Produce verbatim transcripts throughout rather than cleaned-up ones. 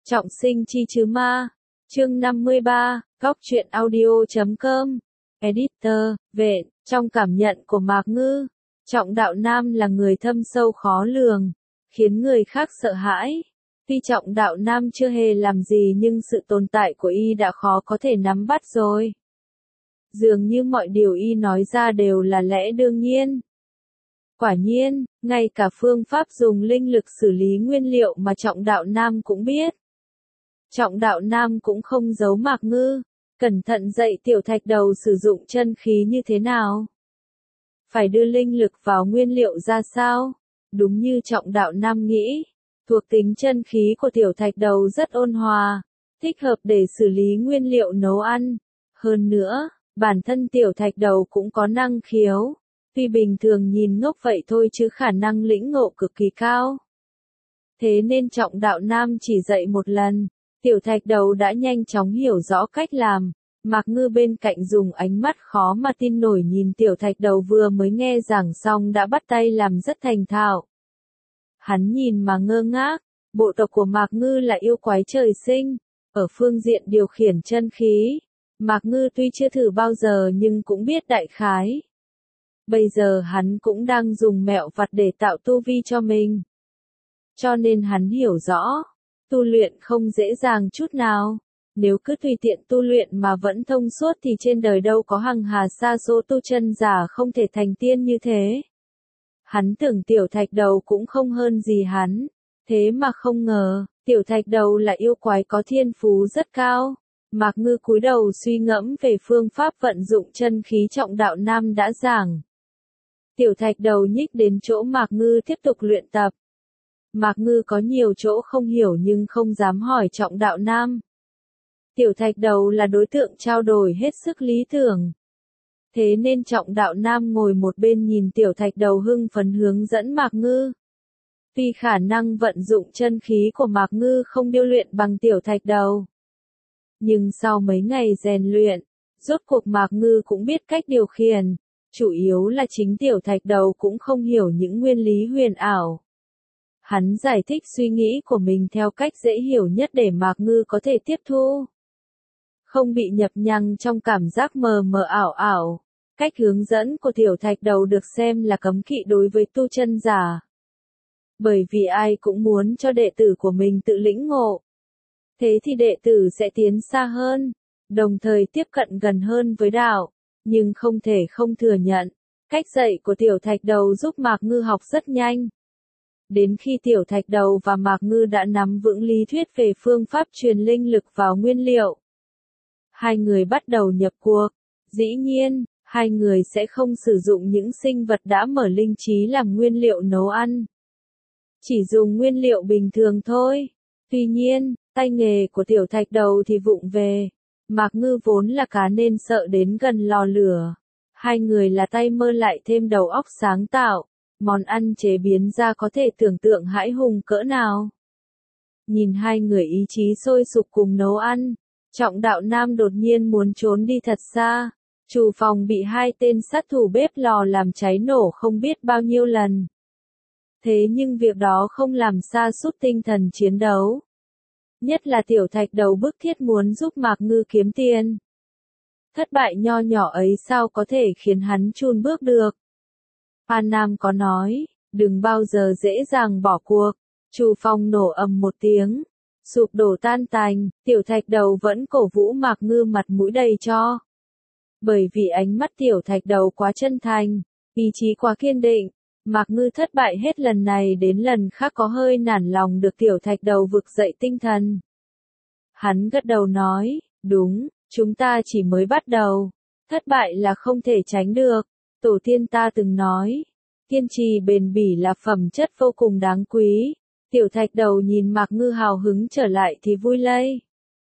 Trọng sinh chi chứ ma. Chương năm mươi ba, góc truyện audio chấm com. Editor, Vệ, trong cảm nhận của Mạc Ngư, Trọng Đạo Nam là người thâm sâu khó lường, khiến người khác sợ hãi. Tuy Trọng Đạo Nam chưa hề làm gì nhưng sự tồn tại của y đã khó có thể nắm bắt rồi. Dường như mọi điều y nói ra đều là lẽ đương nhiên. Quả nhiên, ngay cả phương pháp dùng linh lực xử lý nguyên liệu mà Trọng Đạo Nam cũng biết. Trọng Đạo Nam cũng không giấu Mạc Ngư, cẩn thận dạy Tiểu Thạch Đầu sử dụng chân khí như thế nào. Phải đưa linh lực vào nguyên liệu ra sao? Đúng như Trọng Đạo Nam nghĩ, thuộc tính chân khí của Tiểu Thạch Đầu rất ôn hòa, thích hợp để xử lý nguyên liệu nấu ăn. Hơn nữa, bản thân Tiểu Thạch Đầu cũng có năng khiếu, tuy bình thường nhìn ngốc vậy thôi chứ khả năng lĩnh ngộ cực kỳ cao. Thế nên Trọng Đạo Nam chỉ dạy một lần, Tiểu Thạch Đầu đã nhanh chóng hiểu rõ cách làm. Mạc Ngư bên cạnh dùng ánh mắt khó mà tin nổi nhìn Tiểu Thạch Đầu vừa mới nghe giảng xong đã bắt tay làm rất thành thạo. Hắn nhìn mà ngơ ngác, bộ tộc của Mạc Ngư là yêu quái trời sinh, ở phương diện điều khiển chân khí. Mạc Ngư tuy chưa thử bao giờ nhưng cũng biết đại khái. Bây giờ hắn cũng đang dùng mẹo vặt để tạo tu vi cho mình. Cho nên hắn hiểu rõ, tu luyện không dễ dàng chút nào. Nếu cứ tùy tiện tu luyện mà vẫn thông suốt thì trên đời đâu có hằng hà sa số tu chân giả không thể thành tiên như thế. Hắn tưởng Tiểu Thạch Đầu cũng không hơn gì hắn, thế mà không ngờ, Tiểu Thạch Đầu là yêu quái có thiên phú rất cao. Mạc Ngư cúi đầu suy ngẫm về phương pháp vận dụng chân khí Trọng Đạo Nam đã giảng. Tiểu Thạch Đầu nhích đến chỗ Mạc Ngư tiếp tục luyện tập. Mạc Ngư có nhiều chỗ không hiểu nhưng không dám hỏi Trọng Đạo Nam. Tiểu Thạch Đầu là đối tượng trao đổi hết sức lý tưởng. Thế nên Trọng Đạo Nam ngồi một bên nhìn Tiểu Thạch Đầu hưng phấn hướng dẫn Mạc Ngư. Tuy khả năng vận dụng chân khí của Mạc Ngư không điêu luyện bằng Tiểu Thạch Đầu. Nhưng sau mấy ngày rèn luyện, rốt cuộc Mạc Ngư cũng biết cách điều khiển. Chủ yếu là chính Tiểu Thạch Đầu cũng không hiểu những nguyên lý huyền ảo. Hắn giải thích suy nghĩ của mình theo cách dễ hiểu nhất để Mạc Ngư có thể tiếp thu. Không bị nhập nhằng trong cảm giác mờ mờ ảo ảo. Cách hướng dẫn của Tiểu Thạch Đầu được xem là cấm kỵ đối với tu chân giả. Bởi vì ai cũng muốn cho đệ tử của mình tự lĩnh ngộ. Thế thì đệ tử sẽ tiến xa hơn, đồng thời tiếp cận gần hơn với đạo. Nhưng không thể không thừa nhận, cách dạy của Tiểu Thạch Đầu giúp Mạc Ngư học rất nhanh. Đến khi Tiểu Thạch Đầu và Mạc Ngư đã nắm vững lý thuyết về phương pháp truyền linh lực vào nguyên liệu, hai người bắt đầu nhập cuộc. Dĩ nhiên, hai người sẽ không sử dụng những sinh vật đã mở linh trí làm nguyên liệu nấu ăn. Chỉ dùng nguyên liệu bình thường thôi. Tuy nhiên, tay nghề của Tiểu Thạch Đầu thì vụng về. Mạc Ngư vốn là cá nên sợ đến gần lò lửa. Hai người là tay mơ lại thêm đầu óc sáng tạo. Món ăn chế biến ra có thể tưởng tượng hãi hùng cỡ nào. Nhìn hai người ý chí sôi sục cùng nấu ăn, Trọng Đạo Nam đột nhiên muốn trốn đi thật xa. Chủ phòng bị hai tên sát thủ bếp lò làm cháy nổ không biết bao nhiêu lần. Thế nhưng việc đó không làm sa sút tinh thần chiến đấu. Nhất là Tiểu Thạch Đầu bức thiết muốn giúp Mạc Ngư kiếm tiền. Thất bại nho nhỏ ấy sao có thể khiến hắn chùn bước được. An Nam có nói, đừng bao giờ dễ dàng bỏ cuộc. Chủ phòng nổ ầm một tiếng, sụp đổ tan tành. Tiểu Thạch Đầu vẫn cổ vũ Mạc Ngư mặt mũi đầy cho. Bởi vì ánh mắt Tiểu Thạch Đầu quá chân thành, ý chí quá kiên định, Mạc Ngư thất bại hết lần này đến lần khác có hơi nản lòng được Tiểu Thạch Đầu vực dậy tinh thần. Hắn gật đầu nói, đúng, chúng ta chỉ mới bắt đầu. Thất bại là không thể tránh được. Tổ tiên ta từng nói, kiên trì bền bỉ là phẩm chất vô cùng đáng quý. Tiểu Thạch Đầu nhìn Mạc Ngư hào hứng trở lại thì vui lây.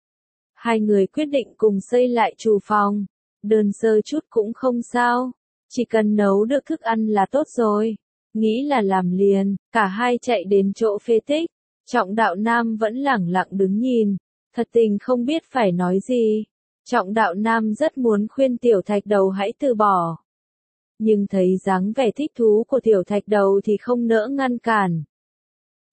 Hai người quyết định cùng xây lại chủ phòng. Đơn sơ chút cũng không sao, chỉ cần nấu được thức ăn là tốt rồi. Nghĩ là làm liền, cả hai chạy đến chỗ phế tích. Trọng Đạo Nam vẫn lẳng lặng đứng nhìn, thật tình không biết phải nói gì. Trọng Đạo Nam rất muốn khuyên Tiểu Thạch Đầu hãy từ bỏ. Nhưng thấy dáng vẻ thích thú của Tiểu Thạch Đầu thì không nỡ ngăn cản.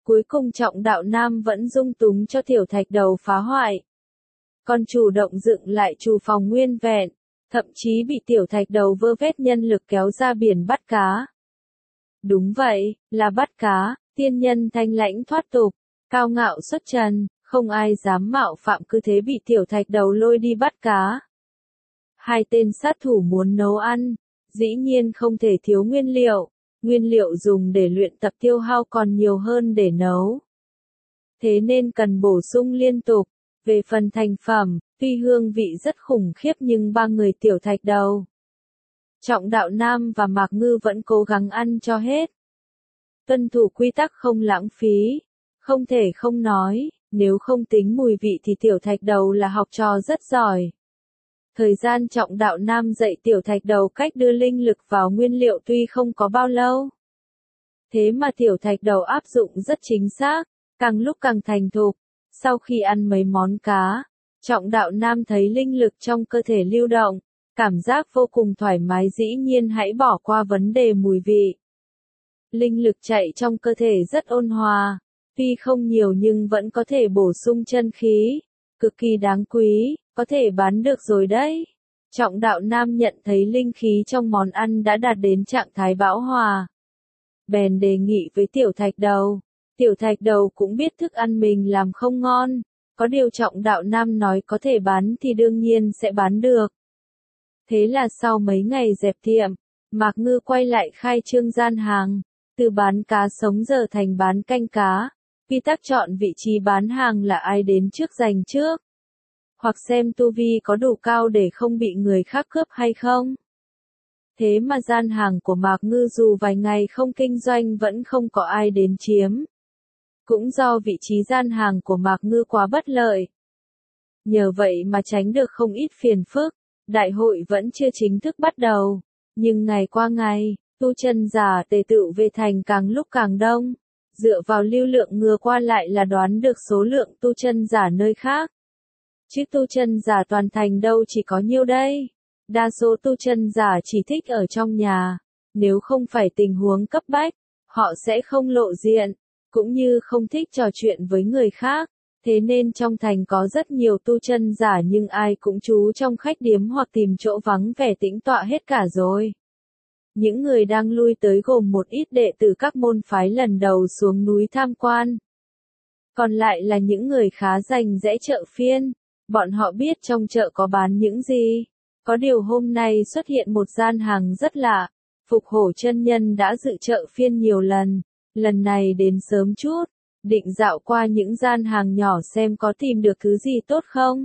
Cuối cùng Trọng Đạo Nam vẫn dung túng cho Tiểu Thạch Đầu phá hoại. Còn chủ động dựng lại trù phòng nguyên vẹn, thậm chí bị Tiểu Thạch Đầu vơ vét nhân lực kéo ra biển bắt cá. Đúng vậy, là bắt cá, tiên nhân thanh lãnh thoát tục, cao ngạo xuất trần, không ai dám mạo phạm, cứ thế bị Tiểu Thạch Đầu lôi đi bắt cá. Hai tên sát thủ muốn nấu ăn, dĩ nhiên không thể thiếu nguyên liệu, nguyên liệu dùng để luyện tập tiêu hao còn nhiều hơn để nấu. Thế nên cần bổ sung liên tục. Về phần thành phẩm, tuy hương vị rất khủng khiếp nhưng ba người Tiểu Thạch Đầu, Trọng Đạo Nam và Mạc Ngư vẫn cố gắng ăn cho hết. Tuân thủ quy tắc không lãng phí, không thể không nói, nếu không tính mùi vị thì Tiểu Thạch Đầu là học trò rất giỏi. Thời gian Trọng Đạo Nam dạy Tiểu Thạch Đầu cách đưa linh lực vào nguyên liệu tuy không có bao lâu. Thế mà Tiểu Thạch Đầu áp dụng rất chính xác, càng lúc càng thành thục. Sau khi ăn mấy món cá, Trọng Đạo Nam thấy linh lực trong cơ thể lưu động, cảm giác vô cùng thoải mái, dĩ nhiên hãy bỏ qua vấn đề mùi vị. Linh lực chạy trong cơ thể rất ôn hòa, tuy không nhiều nhưng vẫn có thể bổ sung chân khí, cực kỳ đáng quý, có thể bán được rồi đấy. Trọng Đạo Nam nhận thấy linh khí trong món ăn đã đạt đến trạng thái bão hòa. Bèn đề nghị với Tiểu Thạch Đầu. Tiểu Thạch Đầu cũng biết thức ăn mình làm không ngon, có điều Trọng Đạo Nam nói có thể bán thì đương nhiên sẽ bán được. Thế là sau mấy ngày dẹp tiệm, Mạc Ngư quay lại khai trương gian hàng, từ bán cá sống giờ thành bán canh cá. Quy tắc chọn vị trí bán hàng là ai đến trước giành trước, hoặc xem tu vi có đủ cao để không bị người khác cướp hay không. Thế mà gian hàng của Mạc Ngư dù vài ngày không kinh doanh vẫn không có ai đến chiếm. Cũng do vị trí gian hàng của Mạc Ngư quá bất lợi. Nhờ vậy mà tránh được không ít phiền phức, đại hội vẫn chưa chính thức bắt đầu. Nhưng ngày qua ngày, tu chân giả tề tựu về thành càng lúc càng đông. Dựa vào lưu lượng ngựa qua lại là đoán được số lượng tu chân giả nơi khác. Chứ tu chân giả toàn thành đâu chỉ có nhiêu đây. Đa số tu chân giả chỉ thích ở trong nhà. Nếu không phải tình huống cấp bách, họ sẽ không lộ diện. Cũng như không thích trò chuyện với người khác, thế nên trong thành có rất nhiều tu chân giả nhưng ai cũng trú trong khách điếm hoặc tìm chỗ vắng vẻ tĩnh tọa hết cả rồi. Những người đang lui tới gồm một ít đệ tử các môn phái lần đầu xuống núi tham quan. Còn lại là những người khá rành rẽ chợ phiên, bọn họ biết trong chợ có bán những gì. Có điều hôm nay xuất hiện một gian hàng rất lạ, Phục Hổ chân nhân đã dự chợ phiên nhiều lần. Lần này đến sớm chút, định dạo qua những gian hàng nhỏ xem có tìm được thứ gì tốt không.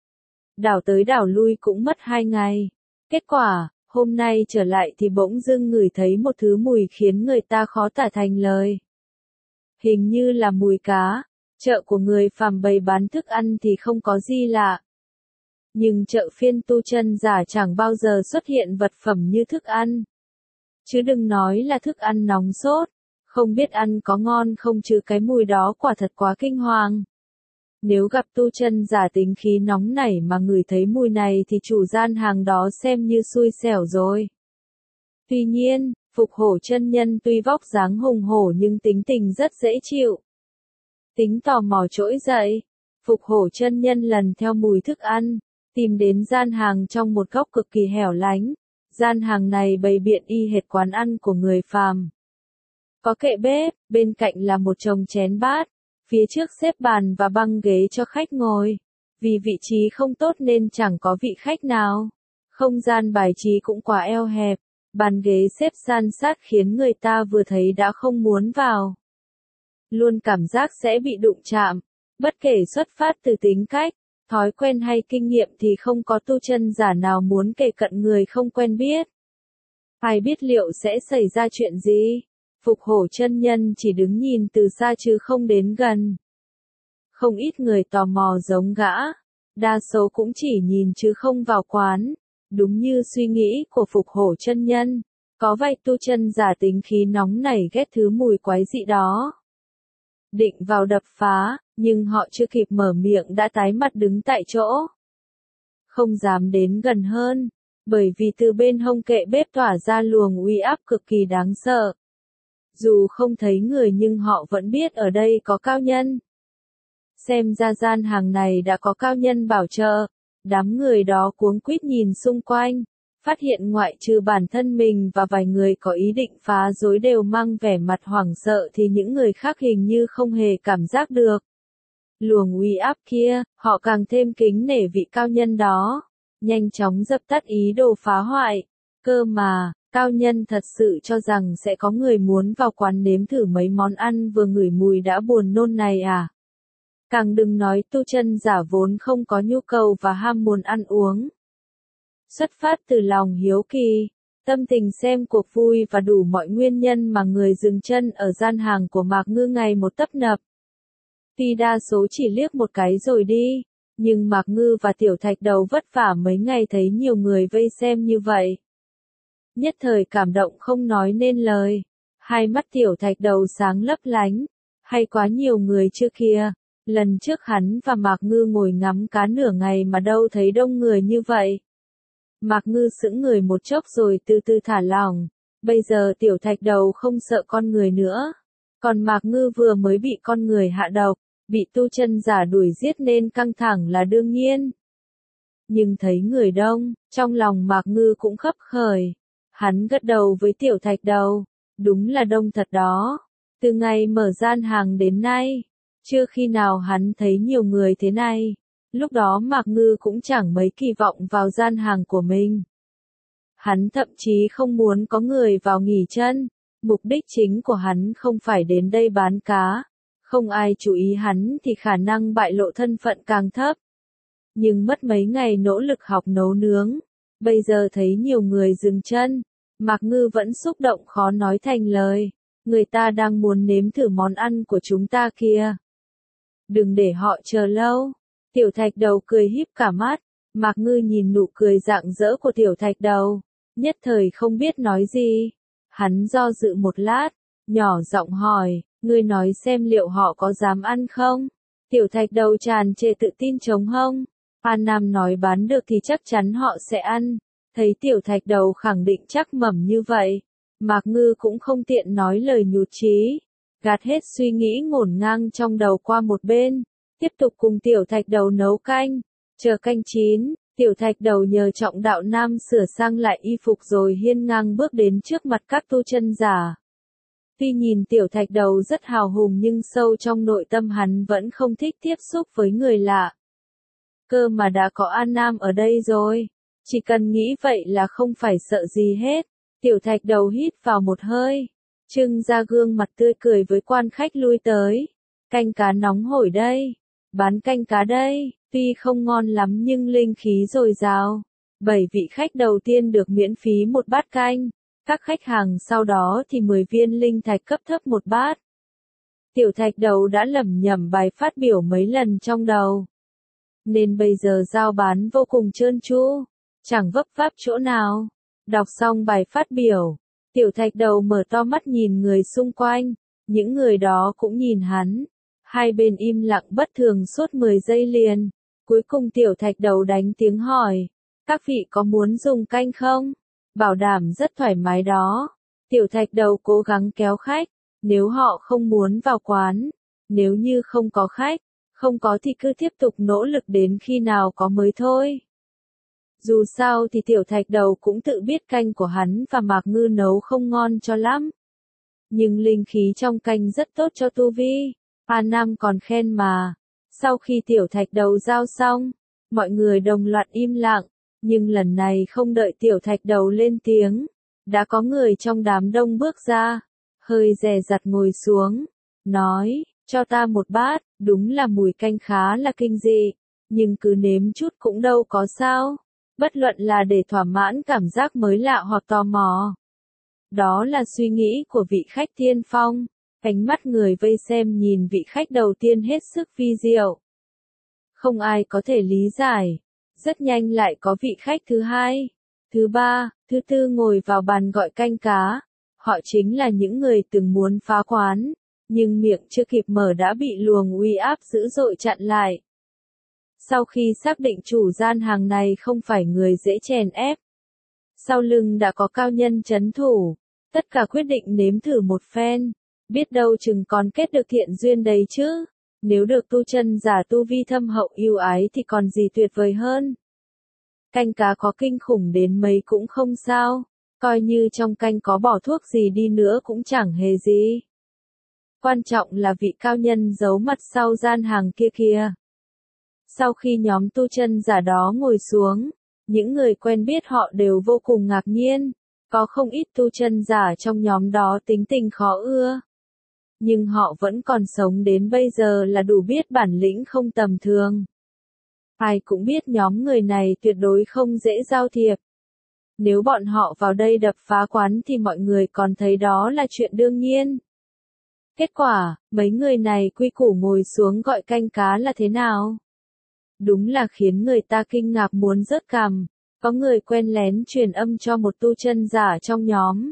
Đảo tới đảo lui cũng mất hai ngày. Kết quả, hôm nay trở lại thì bỗng dưng ngửi thấy một thứ mùi khiến người ta khó tả thành lời. Hình như là mùi cá. Chợ của người phàm bày bán thức ăn thì không có gì lạ. Nhưng chợ phiên tu chân giả chẳng bao giờ xuất hiện vật phẩm như thức ăn. Chứ đừng nói là thức ăn nóng sốt. Không biết ăn có ngon không chứ cái mùi đó quả thật quá kinh hoàng. Nếu gặp tu chân giả tính khí nóng nảy mà ngửi thấy mùi này thì chủ gian hàng đó xem như xui xẻo rồi. Tuy nhiên, Phục Hổ chân nhân tuy vóc dáng hùng hổ nhưng tính tình rất dễ chịu. Tính tò mò trỗi dậy, Phục Hổ chân nhân lần theo mùi thức ăn, tìm đến gian hàng trong một góc cực kỳ hẻo lánh. Gian hàng này bày biện y hệt quán ăn của người phàm. Có kệ bếp, bên cạnh là một chồng chén bát, phía trước xếp bàn và băng ghế cho khách ngồi. Vì vị trí không tốt nên chẳng có vị khách nào. Không gian bài trí cũng quá eo hẹp, bàn ghế xếp san sát khiến người ta vừa thấy đã không muốn vào. Luôn cảm giác sẽ bị đụng chạm, bất kể xuất phát từ tính cách, thói quen hay kinh nghiệm thì không có tu chân giả nào muốn kề cận người không quen biết. Ai biết liệu sẽ xảy ra chuyện gì? Phục Hổ chân nhân chỉ đứng nhìn từ xa chứ không đến gần. Không ít người tò mò giống gã, đa số cũng chỉ nhìn chứ không vào quán. Đúng như suy nghĩ của Phục Hổ chân nhân, có vài tu chân giả tính khí nóng nảy ghét thứ mùi quái dị đó. Định vào đập phá, nhưng họ chưa kịp mở miệng đã tái mặt đứng tại chỗ. Không dám đến gần hơn, bởi vì từ bên hông kệ bếp tỏa ra luồng uy áp cực kỳ đáng sợ. Dù không thấy người nhưng họ vẫn biết ở đây có cao nhân. Xem ra gian hàng này đã có cao nhân bảo trợ, đám người đó cuống quýt nhìn xung quanh, phát hiện ngoại trừ bản thân mình và vài người có ý định phá rối đều mang vẻ mặt hoảng sợ thì những người khác hình như không hề cảm giác được luồng uy áp kia, họ càng thêm kính nể vị cao nhân đó, nhanh chóng dập tắt ý đồ phá hoại. Cơ mà, cao nhân thật sự cho rằng sẽ có người muốn vào quán nếm thử mấy món ăn vừa ngửi mùi đã buồn nôn này à? Càng đừng nói tu chân giả vốn không có nhu cầu và ham muốn ăn uống. Xuất phát từ lòng hiếu kỳ, tâm tình xem cuộc vui và đủ mọi nguyên nhân mà người dừng chân ở gian hàng của Mạc Ngư ngày một tấp nập. Tuy đa số chỉ liếc một cái rồi đi, nhưng Mạc Ngư và Tiểu Thạch Đầu vất vả mấy ngày thấy nhiều người vây xem như vậy. Nhất thời cảm động không nói nên lời, hai mắt Tiểu Thạch Đầu sáng lấp lánh, hay quá nhiều người chưa kìa, lần trước hắn và Mạc Ngư ngồi ngắm cá nửa ngày mà đâu thấy đông người như vậy. Mạc Ngư sững người một chốc rồi từ từ thả lỏng, bây giờ Tiểu Thạch Đầu không sợ con người nữa, còn Mạc Ngư vừa mới bị con người hạ độc, bị tu chân giả đuổi giết nên căng thẳng là đương nhiên. Nhưng thấy người đông, trong lòng Mạc Ngư cũng khấp khởi, hắn gật đầu với Tiểu Thạch Đầu, đúng là đông thật đó, từ ngày mở gian hàng đến nay, chưa khi nào hắn thấy nhiều người thế này. Lúc đó Mạc Ngư cũng chẳng mấy kỳ vọng vào gian hàng của mình. Hắn thậm chí không muốn có người vào nghỉ chân, mục đích chính của hắn không phải đến đây bán cá. Không ai chú ý hắn thì khả năng bại lộ thân phận càng thấp. Nhưng mất mấy ngày nỗ lực học nấu nướng, bây giờ thấy nhiều người dừng chân, Mạc Ngư vẫn xúc động khó nói thành lời. Người ta đang muốn nếm thử món ăn của chúng ta kia. Đừng để họ chờ lâu. Tiểu Thạch Đầu cười híp cả mắt, Mạc Ngư nhìn nụ cười rạng rỡ của Tiểu Thạch Đầu, nhất thời không biết nói gì. Hắn do dự một lát, nhỏ giọng hỏi, ngươi nói xem liệu họ có dám ăn không? Tiểu Thạch Đầu tràn trề tự tin chống hông. An Nam nói bán được thì chắc chắn họ sẽ ăn. Thấy Tiểu Thạch Đầu khẳng định chắc mẩm như vậy, Mạc Ngư cũng không tiện nói lời nhụt chí, gạt hết suy nghĩ ngổn ngang trong đầu qua một bên. Tiếp tục cùng Tiểu Thạch Đầu nấu canh, chờ canh chín, Tiểu Thạch Đầu nhờ Trọng Đạo Nam sửa sang lại y phục rồi hiên ngang bước đến trước mặt các tu chân giả. Tuy nhìn Tiểu Thạch Đầu rất hào hùng nhưng sâu trong nội tâm hắn vẫn không thích tiếp xúc với người lạ. Cơ mà đã có An Nam ở đây rồi, chỉ cần nghĩ vậy là không phải sợ gì hết. Tiểu Thạch Đầu hít vào một hơi, trưng ra gương mặt tươi cười với quan khách lui tới. Canh cá nóng hổi đây. Bán canh cá đây, tuy không ngon lắm nhưng linh khí dồi dào. Bảy vị khách đầu tiên được miễn phí một bát canh, các khách hàng sau đó thì mười viên linh thạch cấp thấp một bát. Tiểu Thạch Đầu đã lẩm nhẩm bài phát biểu mấy lần trong đầu, nên bây giờ giao bán vô cùng trơn tru, chẳng vấp váp chỗ nào. Đọc xong bài phát biểu, Tiểu Thạch Đầu mở to mắt nhìn người xung quanh, những người đó cũng nhìn hắn. Hai bên im lặng bất thường suốt mười giây liền. Cuối cùng Tiểu Thạch Đầu đánh tiếng hỏi, các vị có muốn dùng canh không? Bảo đảm rất thoải mái đó. Tiểu Thạch Đầu cố gắng kéo khách, nếu họ không muốn vào quán, nếu như không có khách, không có thì cứ tiếp tục nỗ lực đến khi nào có mới thôi. Dù sao thì Tiểu Thạch Đầu cũng tự biết canh của hắn và Mạc Ngư nấu không ngon cho lắm. Nhưng linh khí trong canh rất tốt cho tu vi. An Nam còn khen mà. Sau khi Tiểu Thạch Đầu giao xong, mọi người đồng loạt im lặng, nhưng lần này không đợi Tiểu Thạch Đầu lên tiếng, đã có người trong đám đông bước ra, hơi dè dặt ngồi xuống, nói, cho ta một bát, đúng là mùi canh khá là kinh dị, nhưng cứ nếm chút cũng đâu có sao, bất luận là để thỏa mãn cảm giác mới lạ hoặc tò mò. Đó là suy nghĩ của vị khách tiên phong. Ánh mắt người vây xem nhìn vị khách đầu tiên hết sức vi diệu. Không ai có thể lý giải. Rất nhanh lại có vị khách thứ hai, thứ ba, thứ tư ngồi vào bàn gọi canh cá. Họ chính là những người từng muốn phá quán, nhưng miệng chưa kịp mở đã bị luồng uy áp dữ dội chặn lại. Sau khi xác định chủ gian hàng này không phải người dễ chèn ép, sau lưng đã có cao nhân trấn thủ. Tất cả quyết định nếm thử một phen, biết đâu chừng còn kết được thiện duyên đấy chứ. Nếu được tu chân giả tu vi thâm hậu yêu ái thì còn gì tuyệt vời hơn. Canh cá có kinh khủng đến mấy cũng không sao, coi như trong canh có bỏ thuốc gì đi nữa cũng chẳng hề gì. Quan trọng là vị cao nhân giấu mặt sau gian hàng kia kìa. Sau khi nhóm tu chân giả đó ngồi xuống, những người quen biết họ đều vô cùng ngạc nhiên, có không ít tu chân giả trong nhóm đó tính tình khó ưa. Nhưng họ vẫn còn sống đến bây giờ là đủ biết bản lĩnh không tầm thường. Ai cũng biết nhóm người này tuyệt đối không dễ giao thiệp. Nếu bọn họ vào đây đập phá quán thì mọi người còn thấy đó là chuyện đương nhiên. Kết quả, mấy người này quy củ ngồi xuống gọi canh cá là thế nào? Đúng là khiến người ta kinh ngạc muốn rớt cằm. Có người quen lén truyền âm cho một tu chân giả trong nhóm.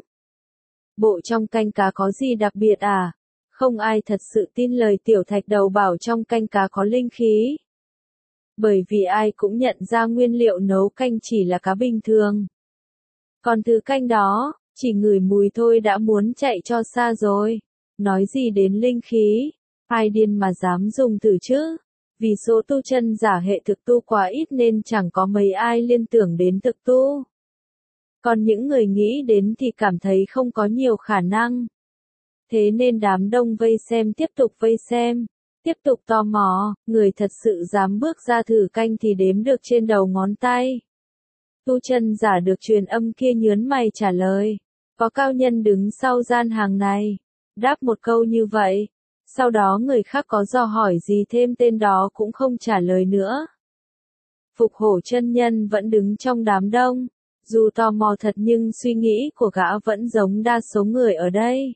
Bộ trong canh cá có gì đặc biệt à? Không ai thật sự tin lời tiểu thạch đầu bảo trong canh cá có linh khí. Bởi vì ai cũng nhận ra nguyên liệu nấu canh chỉ là cá bình thường. Còn thứ canh đó, chỉ ngửi mùi thôi đã muốn chạy cho xa rồi. Nói gì đến linh khí, ai điên mà dám dùng thử chứ? Vì số tu chân giả hệ thực tu quá ít nên chẳng có mấy ai liên tưởng đến thực tu. Còn những người nghĩ đến thì cảm thấy không có nhiều khả năng. Thế nên đám đông vây xem tiếp tục vây xem, tiếp tục tò mò, người thật sự dám bước ra thử canh thì đếm được trên đầu ngón tay. Tu chân giả được truyền âm kia nhớn mày trả lời, có cao nhân đứng sau gian hàng này, đáp một câu như vậy. Sau đó người khác có dò hỏi gì thêm tên đó cũng không trả lời nữa. Phục Hổ chân nhân vẫn đứng trong đám đông, dù tò mò thật nhưng suy nghĩ của gã vẫn giống đa số người ở đây.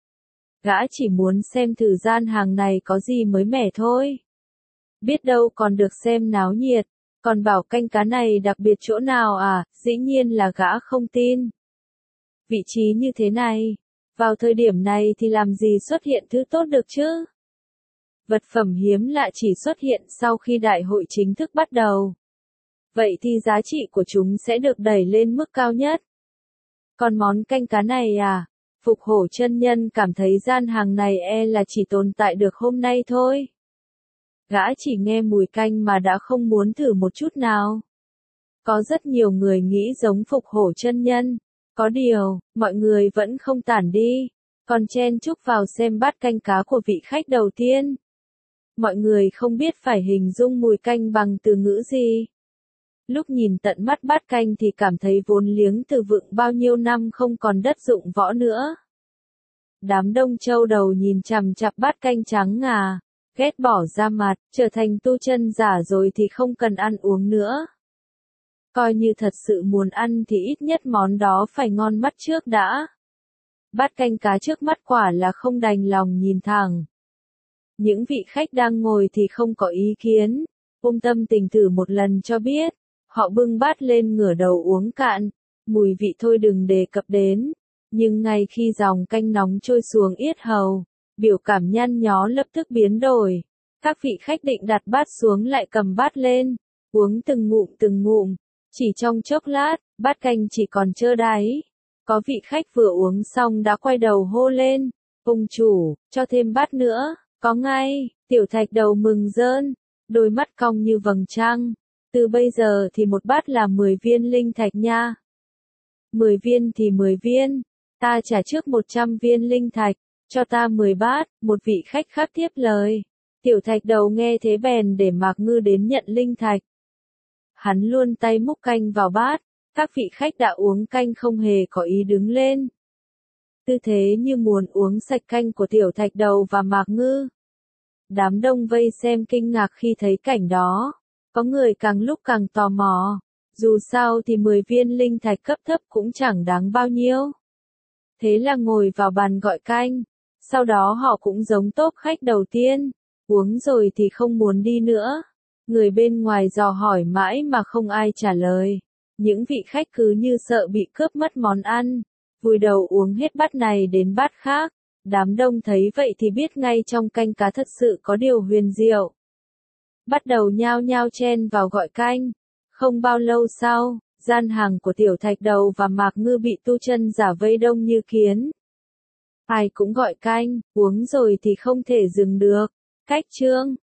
Gã chỉ muốn xem thử gian hàng này có gì mới mẻ thôi. Biết đâu còn được xem náo nhiệt, còn bảo canh cá này đặc biệt chỗ nào à, dĩ nhiên là gã không tin. Vị trí như thế này, vào thời điểm này thì làm gì xuất hiện thứ tốt được chứ? Vật phẩm hiếm lạ chỉ xuất hiện sau khi đại hội chính thức bắt đầu. Vậy thì giá trị của chúng sẽ được đẩy lên mức cao nhất. Còn món canh cá này à? Phục Hổ chân nhân cảm thấy gian hàng này e là chỉ tồn tại được hôm nay thôi. Gã chỉ nghe mùi canh mà đã không muốn thử một chút nào. Có rất nhiều người nghĩ giống Phục Hổ chân nhân. Có điều, mọi người vẫn không tản đi, còn chen chúc vào xem bát canh cá của vị khách đầu tiên. Mọi người không biết phải hình dung mùi canh bằng từ ngữ gì. Lúc nhìn tận mắt bát canh thì cảm thấy vốn liếng từ vựng bao nhiêu năm không còn đất dụng võ nữa. Đám đông châu đầu nhìn chằm chặp bát canh trắng ngà, ghét bỏ ra mặt, trở thành tu chân giả rồi thì không cần ăn uống nữa. Coi như thật sự muốn ăn thì ít nhất món đó phải ngon mắt trước đã. Bát canh cá trước mắt quả là không đành lòng nhìn thẳng. Những vị khách đang ngồi thì không có ý kiến, ôm tâm tình thử một lần cho biết. Họ bưng bát lên ngửa đầu uống cạn, mùi vị thôi đừng đề cập đến. Nhưng ngay khi dòng canh nóng trôi xuống yết hầu, biểu cảm nhăn nhó lập tức biến đổi. Các vị khách định đặt bát xuống lại cầm bát lên, uống từng ngụm từng ngụm. Chỉ trong chốc lát, bát canh chỉ còn trơ đáy. Có vị khách vừa uống xong đã quay đầu hô lên, ông chủ, cho thêm bát nữa, có ngay, tiểu thạch đầu mừng rơn, đôi mắt cong như vầng trăng. Từ bây giờ thì một bát là mười viên linh thạch nha. mười viên thì mười viên, ta trả trước một trăm viên linh thạch, cho ta mười bát, một vị khách khác tiếp lời. Tiểu thạch đầu nghe thế bèn để Mạc Ngư đến nhận linh thạch. Hắn luôn tay múc canh vào bát, các vị khách đã uống canh không hề có ý đứng lên. Tư thế như muốn uống sạch canh của tiểu thạch đầu và Mạc Ngư. Đám đông vây xem kinh ngạc khi thấy cảnh đó. Có người càng lúc càng tò mò, dù sao thì mười viên linh thạch cấp thấp cũng chẳng đáng bao nhiêu. Thế là ngồi vào bàn gọi canh, sau đó họ cũng giống tốp khách đầu tiên, uống rồi thì không muốn đi nữa. Người bên ngoài dò hỏi mãi mà không ai trả lời. Những vị khách cứ như sợ bị cướp mất món ăn, vùi đầu uống hết bát này đến bát khác. Đám đông thấy vậy thì biết ngay trong canh cá thật sự có điều huyền diệu. Bắt đầu nhao nhao chen vào gọi canh. Không bao lâu sau, gian hàng của Tiểu Thạch Đầu và Mạc Ngư bị tu chân giả vây đông như kiến. Ai cũng gọi canh, uống rồi thì không thể dừng được. Cách chương